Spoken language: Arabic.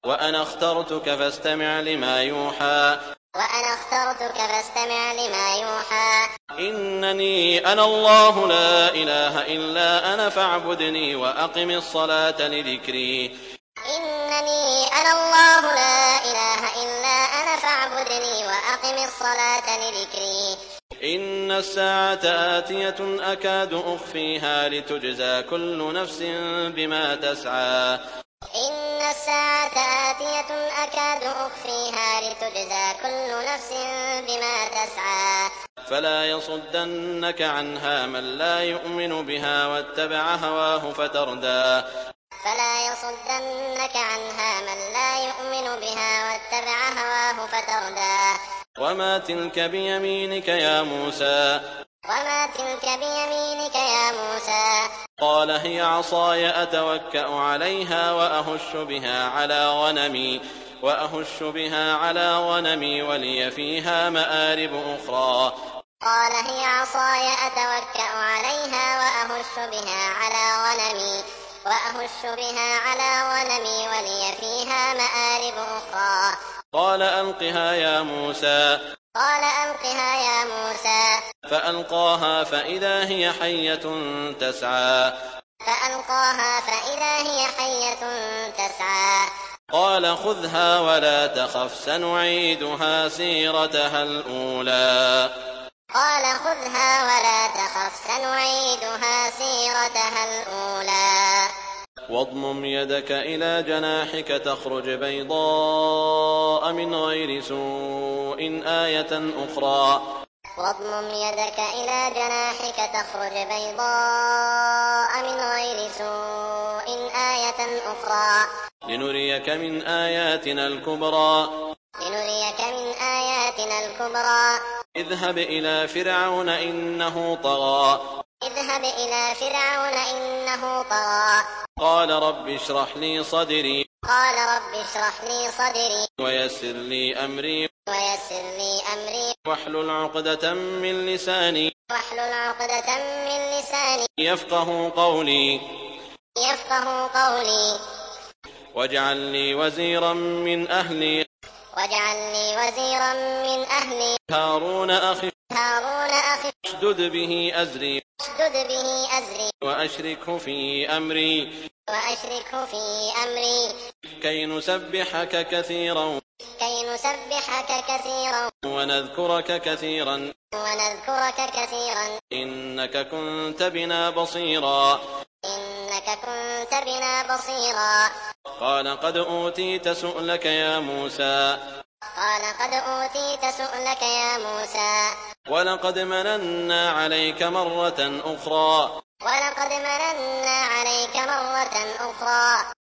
وأنا اخترتك فاستمع لما يوحى وأنا اخترتك فاستمع لما يوحى إنني أنا الله لا إله إلا أنا فاعبدني وأقم الصلاة لذكري إنني أنا الله لا إله إلا أنا فاعبدني وأقم الصلاة لذكري إن الساعة آتية أكاد أخفيها لتجزى كل نفس بما تسعى إن الساعة آتية أكاد أخفيها لتجزى كل نفس بما تسعى فلا يصدنك عنها من لا يؤمن بها واتبع هواه فتردى فلا يصدنك عنها من لا يؤمن بها واتبع هواه فتردى وما تلك بيمينك يا موسى وما تلك بيمينك يا موسى قال هي عصاي أتوكأ عليها وأهش بها على غنمي ولي فيها مآرب أخرى قال هي عصاي أتوكأ عليها وأهش بها على غنمي ولي فيها مآرب أخرى قال ألقها يا موسى فألقاها فإذا هي حية تسعى قال خذها ولا تخف سنعيدها سيرتها الأولى واضمم يدك إلى جناحك تخرج بيضاء من غير سوء آية أخرى واضمم يدك إلى جناحك تخرج بيضاء من غير سوء آية أخرى لنريك من آياتنا الكبرى اذهب إلى فرعون إنه طغى قال رب اشرح لي صدري ويسر لي أمري واحلل عقدة من لساني يفقه قولي واجعل لي وزيرا من أهلي هارون أخي اشدد به أزري وأشركه في أمري كي نسبحك كثيرا ونذكرك كثيرا إنك كنت بنا بصيرا قال قد أوتيت سؤلك يا موسى ولقد مننا عليك مرة أخرى